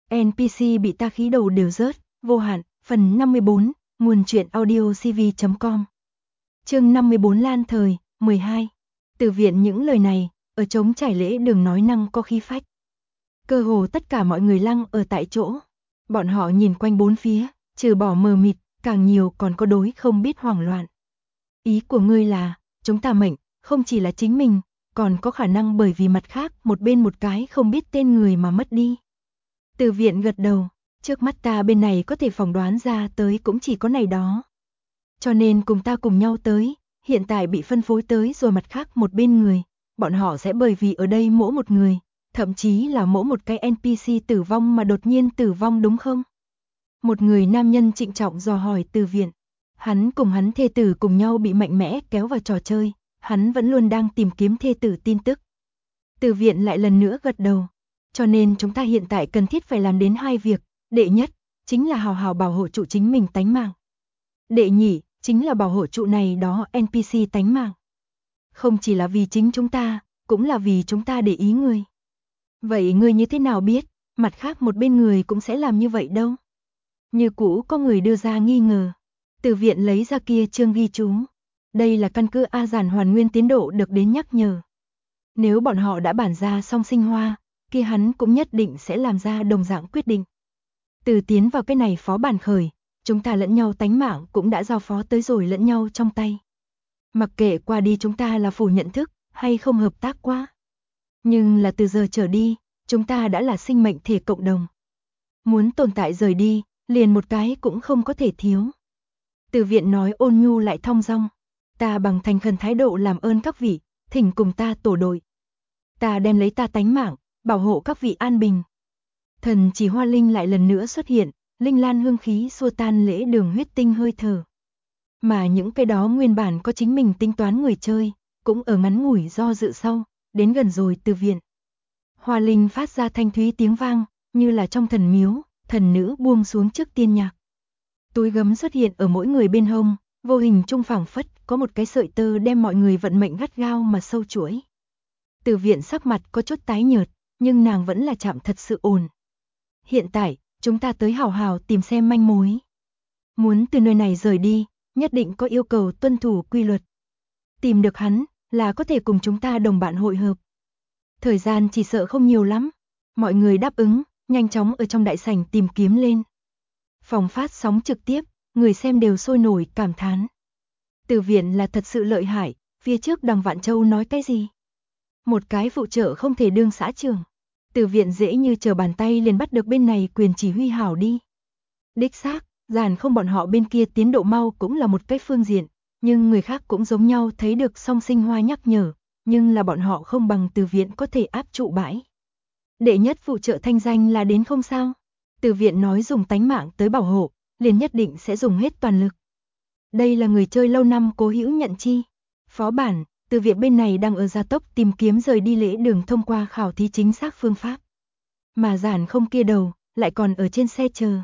NPC bị ta khí đầu đều rớt, vô hạn, phần 54, nguồn truyện audio cv.com. Chương 54 Lan Thời, 12. Từ viện những lời này, ở trống trải lễ đường nói năng có khí phách. Cơ hồ tất cả mọi người lăng ở tại chỗ. Bọn họ nhìn quanh bốn phía, trừ bỏ mờ mịt, càng nhiều còn có đối không biết hoảng loạn. Ý của ngươi là, chúng ta mệnh, không chỉ là chính mình, còn có khả năng bởi vì mặt khác một bên một cái không biết tên người mà mất đi. Từ viện gật đầu, trước mắt ta bên này có thể phỏng đoán ra tới cũng chỉ có này đó. Cho nên cùng ta cùng nhau tới, hiện tại bị phân phối tới rồi mặt khác một bên người, bọn họ sẽ bởi vì ở đây mỗi một người, thậm chí là mỗi một cái NPC tử vong mà đột nhiên tử vong đúng không? Một người nam nhân trịnh trọng dò hỏi Từ viện. Hắn cùng hắn thê tử cùng nhau bị mạnh mẽ kéo vào trò chơi, hắn vẫn luôn đang tìm kiếm thê tử tin tức. Từ viện lại lần nữa gật đầu. Cho nên chúng ta hiện tại cần thiết phải làm đến hai việc. Đệ nhất, chính là hào hào bảo hộ trụ chính mình tánh mạng. Đệ nhị, chính là bảo hộ trụ này đó NPC tánh mạng. Không chỉ là vì chính chúng ta, cũng là vì chúng ta để ý người. Vậy người như thế nào biết, mặt khác một bên người cũng sẽ làm như vậy đâu? Như cũ có người đưa ra nghi ngờ. Từ viện lấy ra kia chương ghi chú. Đây là căn cứ A Giản hoàn nguyên tiến độ được đến nhắc nhở. Nếu bọn họ đã bản ra xong sinh hoa, kia hắn cũng nhất định sẽ làm ra đồng dạng quyết định. Từ tiến vào cái này phó bản khởi, chúng ta lẫn nhau tánh mạng cũng đã giao phó tới rồi lẫn nhau trong tay. Mặc kệ qua đi chúng ta là phủ nhận thức hay không hợp tác quá. Nhưng là từ giờ trở đi, chúng ta đã là sinh mệnh thể cộng đồng. Muốn tồn tại rời đi, liền một cái cũng không có thể thiếu. Từ viện nói ôn nhu lại thong dong. Ta bằng thành khẩn thái độ làm ơn các vị, thỉnh cùng ta tổ đội. Ta đem lấy ta tánh mạng, bảo hộ các vị an bình. Thần chỉ hoa linh lại lần nữa xuất hiện, linh lan hương khí xua tan lễ đường huyết tinh hơi thở. Mà những cái đó nguyên bản có chính mình tính toán người chơi, cũng ở ngắn ngủi do dự sau, đến gần rồi Từ viện. Hoa linh phát ra thanh thúy tiếng vang, như là trong thần miếu, thần nữ buông xuống trước tiên nhạc. Túi gấm xuất hiện ở mỗi người bên hông, vô hình trung phảng phất có một cái sợi tơ đem mọi người vận mệnh gắt gao mà sâu chuỗi. Từ viện sắc mặt có chút tái nhợt, nhưng nàng vẫn là chạm thật sự ổn. Hiện tại, chúng ta tới hào hào tìm xem manh mối. Muốn từ nơi này rời đi, nhất định có yêu cầu tuân thủ quy luật. Tìm được hắn, là có thể cùng chúng ta đồng bạn hội hợp. Thời gian chỉ sợ không nhiều lắm. Mọi người đáp ứng, nhanh chóng ở trong đại sảnh tìm kiếm lên. Phòng phát sóng trực tiếp, người xem đều sôi nổi cảm thán. Từ viện là thật sự lợi hại, phía trước Đằng Vạn Châu nói cái gì? Một cái phụ trợ không thể đương xã trưởng. Từ viện dễ như trở bàn tay liền bắt được bên này quyền chỉ huy hảo đi. Đích xác, Giản không bọn họ bên kia tiến độ mau cũng là một cách phương diện, nhưng người khác cũng giống nhau thấy được song sinh hoa nhắc nhở, nhưng là bọn họ không bằng Từ viện có thể áp trụ bãi. Đệ nhất phụ trợ thanh danh là đến không sao. Từ viện nói dùng tánh mạng tới bảo hộ, liền nhất định sẽ dùng hết toàn lực. Đây là người chơi lâu năm cố hữu nhận chi. Phó bản, Từ viện bên này đang ở gia tốc tìm kiếm rời đi lễ đường thông qua khảo thí chính xác phương pháp. Mà Giản không kia đầu, lại còn ở trên xe chờ.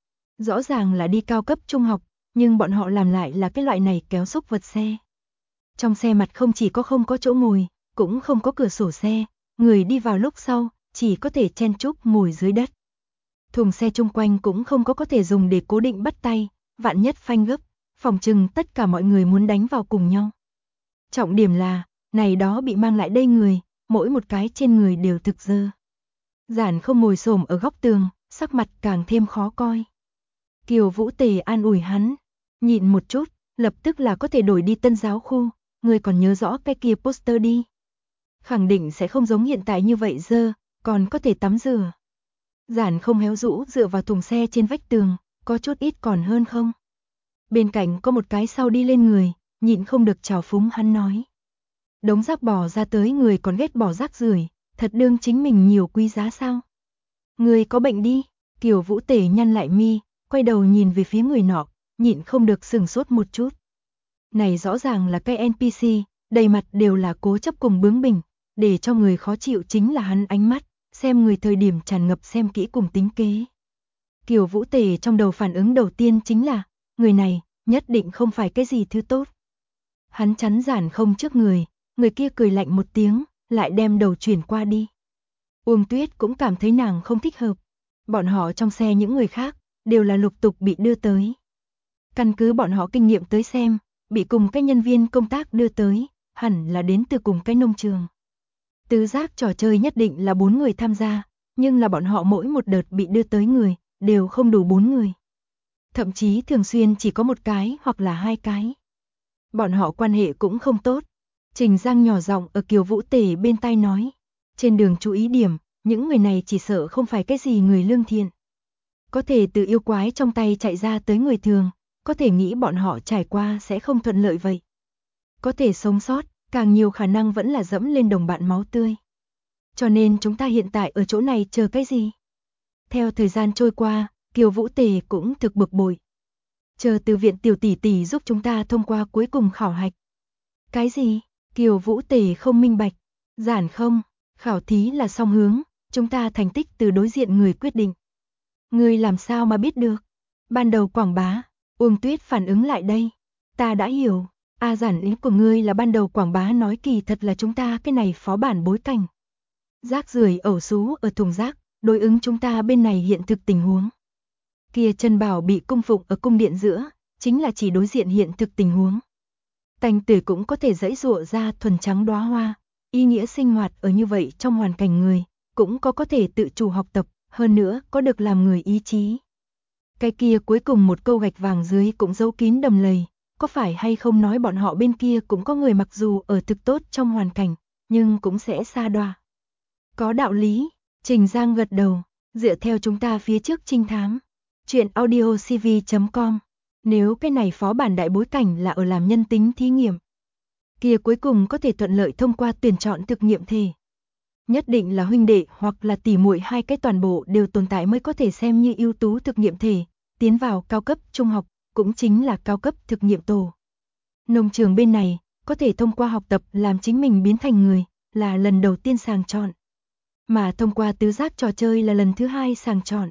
Rõ ràng là đi cao cấp trung học, nhưng bọn họ làm lại là cái loại này kéo xúc vật xe. Trong xe mặt không chỉ không có chỗ ngồi, cũng không có cửa sổ xe, người đi vào lúc sau, chỉ có thể chen chúc ngồi dưới đất. Thùng xe chung quanh cũng không có thể dùng để cố định bắt tay, vạn nhất phanh gấp, phòng chừng tất cả mọi người muốn đánh vào cùng nhau. Trọng điểm là, này đó bị mang lại đây người, mỗi một cái trên người đều thực dơ. Giản không ngồi xổm ở góc tường, sắc mặt càng thêm khó coi. Kiều Vũ Tề an ủi hắn, nhịn một chút, lập tức là có thể đổi đi Tân Giáo khu, người còn nhớ rõ cái kia poster đi. Khẳng định sẽ không giống hiện tại như vậy dơ, còn có thể tắm rửa. Giản không héo rũ dựa vào thùng xe trên vách tường, có chút ít còn hơn không. Bên cạnh có một cái sau đi lên người, nhịn không được trào phúng hắn nói. Đống rác bỏ ra tới người còn ghét bỏ rác rưởi, thật đương chính mình nhiều quý giá sao? Người có bệnh đi, Kiều Vũ Tề nhăn lại mi, quay đầu nhìn về phía người nọ, nhịn không được sửng sốt một chút. Này rõ ràng là cái NPC, đầy mặt đều là cố chấp cùng bướng bỉnh, để cho người khó chịu chính là hắn ánh mắt, xem người thời điểm tràn ngập xem kỹ cùng tính kế. Kiều Vũ Tề trong đầu phản ứng đầu tiên chính là, người này, nhất định không phải cái gì thứ tốt. Hắn chắn Giản không trước người kia cười lạnh một tiếng, lại đem đầu chuyển qua đi. Uông Tuyết cũng cảm thấy nàng không thích hợp. Bọn họ trong xe những người khác, đều là lục tục bị đưa tới. Căn cứ bọn họ kinh nghiệm tới xem, bị cùng cái nhân viên công tác đưa tới, hẳn là đến từ cùng cái nông trường. Tứ giác trò chơi nhất định là 4 người tham gia, nhưng là bọn họ mỗi một đợt bị đưa tới người, đều không đủ 4 người. Thậm chí thường xuyên chỉ có một cái hoặc là 2 cái. Bọn họ quan hệ cũng không tốt. Trình Giang nhỏ giọng ở Kiều Vũ Tề bên tai nói. Trên đường chú ý điểm, những người này chỉ sợ không phải cái gì người lương thiện. Có thể từ yêu quái trong tay chạy ra tới người thường, có thể nghĩ bọn họ trải qua sẽ không thuận lợi vậy. Có thể sống sót, càng nhiều khả năng vẫn là dẫm lên đồng bạn máu tươi. Cho nên chúng ta hiện tại ở chỗ này chờ cái gì? Theo thời gian trôi qua, Kiều Vũ Tề cũng thực bực bội. Chờ từ viện tiểu tỷ tỷ giúp chúng ta thông qua cuối cùng khảo hạch. Cái gì? Kiều Vũ Tề không minh bạch. Giản không, khảo thí là song hướng, chúng ta thành tích từ đối diện người quyết định. Ngươi làm sao mà biết được? Ban đầu quảng bá, Uông Tuyết phản ứng lại đây. Ta đã hiểu, Giản ý của ngươi là ban đầu quảng bá nói kỳ thật là chúng ta cái này phó bản bối cảnh. Rác rưởi ẩu xú ở thùng rác, đối ứng chúng ta bên này hiện thực tình huống. Kia Trần Bảo bị cung phụng ở cung điện giữa, chính là chỉ đối diện hiện thực tình huống. Tanh tươi cũng có thể giãy giụa ra thuần trắng đóa hoa, ý nghĩa sinh hoạt ở như vậy trong hoàn cảnh người, cũng có thể tự chủ học tập, hơn nữa có được làm người ý chí. Cái kia cuối cùng một câu gạch vàng dưới cũng giấu kín đầm lầy, có phải hay không nói bọn họ bên kia cũng có người mặc dù ở thực tốt trong hoàn cảnh, nhưng cũng sẽ xa đọa. Có đạo lý, Trình Giang gật đầu, dựa theo chúng ta phía trước trinh thám. Chuyện audiocv.com. Nếu cái này phó bản đại bối cảnh là ở làm nhân tính thí nghiệm, kia cuối cùng có thể thuận lợi thông qua tuyển chọn thực nghiệm thể. Nhất định là huynh đệ hoặc là tỷ muội hai cái toàn bộ đều tồn tại mới có thể xem như ưu tú thực nghiệm thể, tiến vào cao cấp trung học, cũng chính là cao cấp thực nghiệm tổ. Nông trường bên này, có thể thông qua học tập làm chính mình biến thành người, là lần đầu tiên sàng chọn. Mà thông qua tứ giác trò chơi là lần thứ 2 sàng chọn.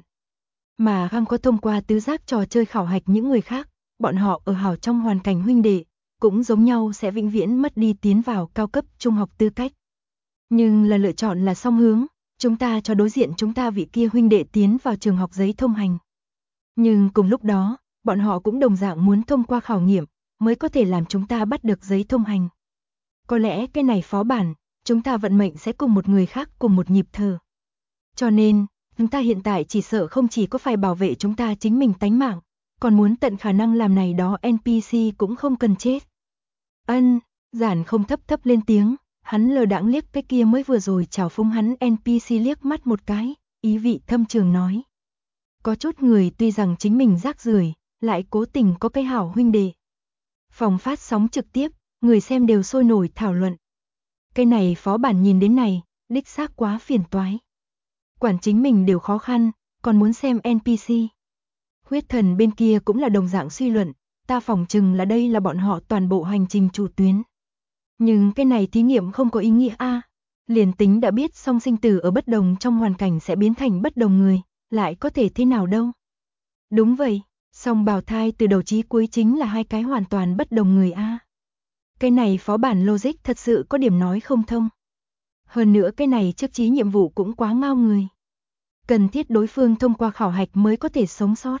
Mà không có thông qua tứ giác trò chơi khảo hạch những người khác, bọn họ ở hảo trong hoàn cảnh huynh đệ, cũng giống nhau sẽ vĩnh viễn mất đi tiến vào cao cấp trung học tư cách. Nhưng là lựa chọn là song hướng, chúng ta cho đối diện chúng ta vị kia huynh đệ tiến vào trường học giấy thông hành. Nhưng cùng lúc đó, bọn họ cũng đồng dạng muốn thông qua khảo nghiệm, mới có thể làm chúng ta bắt được giấy thông hành. Có lẽ cái này phó bản, chúng ta vận mệnh sẽ cùng một người khác cùng một nhịp thở. Cho nên, chúng ta hiện tại chỉ sợ không chỉ có phải bảo vệ chúng ta chính mình tánh mạng, còn muốn tận khả năng làm này đó NPC cũng không cần chết. Giản không thấp lên tiếng, hắn lơ đãng liếc cái kia mới vừa rồi chào phúng hắn NPC liếc mắt một cái, ý vị thâm trường nói. Có chút người tuy rằng chính mình rác rưởi, lại cố tình có cái hảo huynh đệ. Phòng phát sóng trực tiếp, người xem đều sôi nổi thảo luận. Cái này phó bản nhìn đến này, đích xác quá phiền toái. Quản chính mình đều khó khăn, còn muốn xem NPC. Huyết thần bên kia cũng là đồng dạng suy luận, ta phỏng chừng là đây là bọn họ toàn bộ hành trình chủ tuyến. Nhưng cái này thí nghiệm không có ý nghĩa liền tính đã biết song sinh tử ở bất đồng trong hoàn cảnh sẽ biến thành bất đồng người, lại có thể thế nào đâu. Đúng vậy, song bào thai từ đầu chí cuối chính là hai cái hoàn toàn bất đồng người Cái này phó bản logic thật sự có điểm nói không thông. Hơn nữa cái này trước chí nhiệm vụ cũng quá ngao người. Cần thiết đối phương thông qua khảo hạch mới có thể sống sót.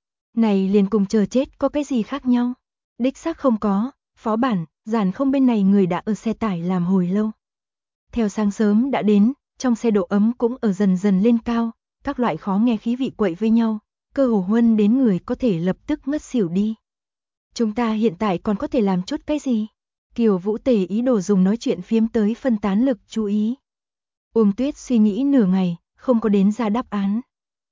Này liền cùng chờ chết có cái gì khác nhau? Đích xác không có, phó bản, Giản không bên này người đã ở xe tải làm hồi lâu. Theo sáng sớm đã đến, trong xe độ ấm cũng ở dần dần lên cao, các loại khó nghe khí vị quậy với nhau, cơ hồ huân đến người có thể lập tức ngất xỉu đi. Chúng ta hiện tại còn có thể làm chút cái gì? Kiều Vũ Tề ý đồ dùng nói chuyện phiếm tới phân tán lực chú ý. Uông Tuyết suy nghĩ nửa ngày, không có đến ra đáp án.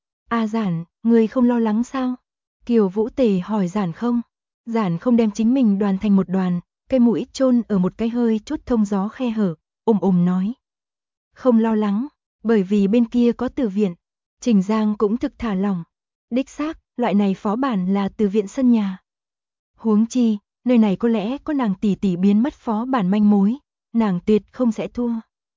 Giản, người không lo lắng sao? Kiều Vũ Tề hỏi Giản không. Giản không đem chính mình đoàn thành một đoàn, cái mũi chôn ở một cái hơi chút thông gió khe hở, nói. Không lo lắng, bởi vì bên kia có từ viện. Trình Giang cũng thực thả lỏng. Đích xác, loại này phó bản là từ viện sân nhà. Huống chi, nơi này có lẽ có nàng tỷ tỷ biến mất phó bản manh mối, nàng tuyệt không sẽ thua.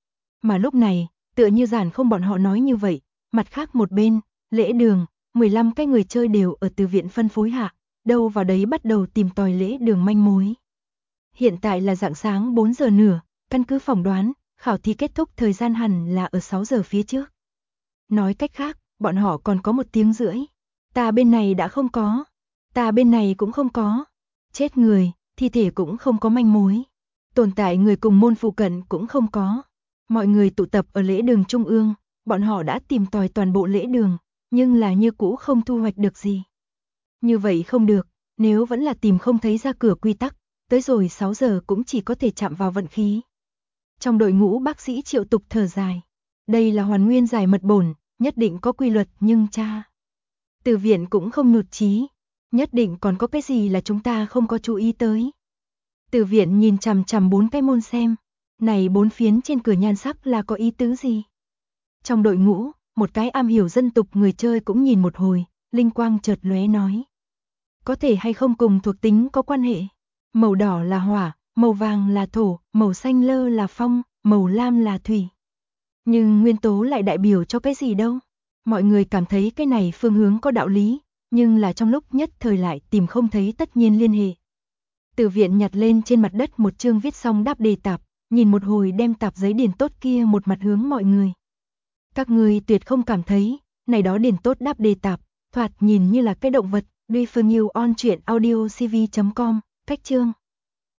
Mà lúc này, tựa như Giản không bọn họ nói như vậy, mặt khác một bên, lễ đường, 15 cái người chơi đều ở từ viện phân phối hạ, đâu vào đấy bắt đầu tìm tòi lễ đường manh mối. Hiện tại là rạng sáng 4 giờ nửa, căn cứ phỏng đoán, khảo thí kết thúc thời gian hẳn là ở 6 giờ phía trước. Nói cách khác, bọn họ còn có 1 tiếng rưỡi. Ta bên này đã không có. Ta bên này cũng không có. Chết người, thi thể cũng không có manh mối. Tồn tại người cùng môn phụ cận cũng không có. Mọi người tụ tập ở lễ đường trung ương, bọn họ đã tìm tòi toàn bộ lễ đường, nhưng là như cũ không thu hoạch được gì. Như vậy không được, nếu vẫn là tìm không thấy ra cửa quy tắc, tới rồi 6 giờ cũng chỉ có thể chạm vào vận khí. Trong đội ngũ bác sĩ Triệu Tục thở dài. Đây là hoàn nguyên giải mật bổn, nhất định có quy luật nhưng cha. Từ viện cũng không nhụt chí, nhất định còn có cái gì là chúng ta không có chú ý tới. Từ viện nhìn chằm chằm 4 cái môn xem, này 4 phiến trên cửa nhan sắc là có ý tứ gì? Trong đội ngũ, một cái am hiểu dân tục người chơi cũng nhìn một hồi, linh quang chợt lóe nói. Có thể hay không cùng thuộc tính có quan hệ? Màu đỏ là hỏa, màu vàng là thổ, màu xanh lơ là phong, màu lam là thủy. Nhưng nguyên tố lại đại biểu cho cái gì đâu? Mọi người cảm thấy cái này phương hướng có đạo lý, nhưng là trong lúc nhất thời lại tìm không thấy tất nhiên liên hệ. Từ viện nhặt lên trên mặt đất một chương viết xong đáp đề tạp, nhìn một hồi đem tạp giấy điền tốt kia một mặt hướng mọi người. Các người tuyệt không cảm thấy, này đó điền tốt đáp đề tạp, thoạt nhìn như là cái động vật, Duy Phương Yêu on truyện audio cv.com, cách chương.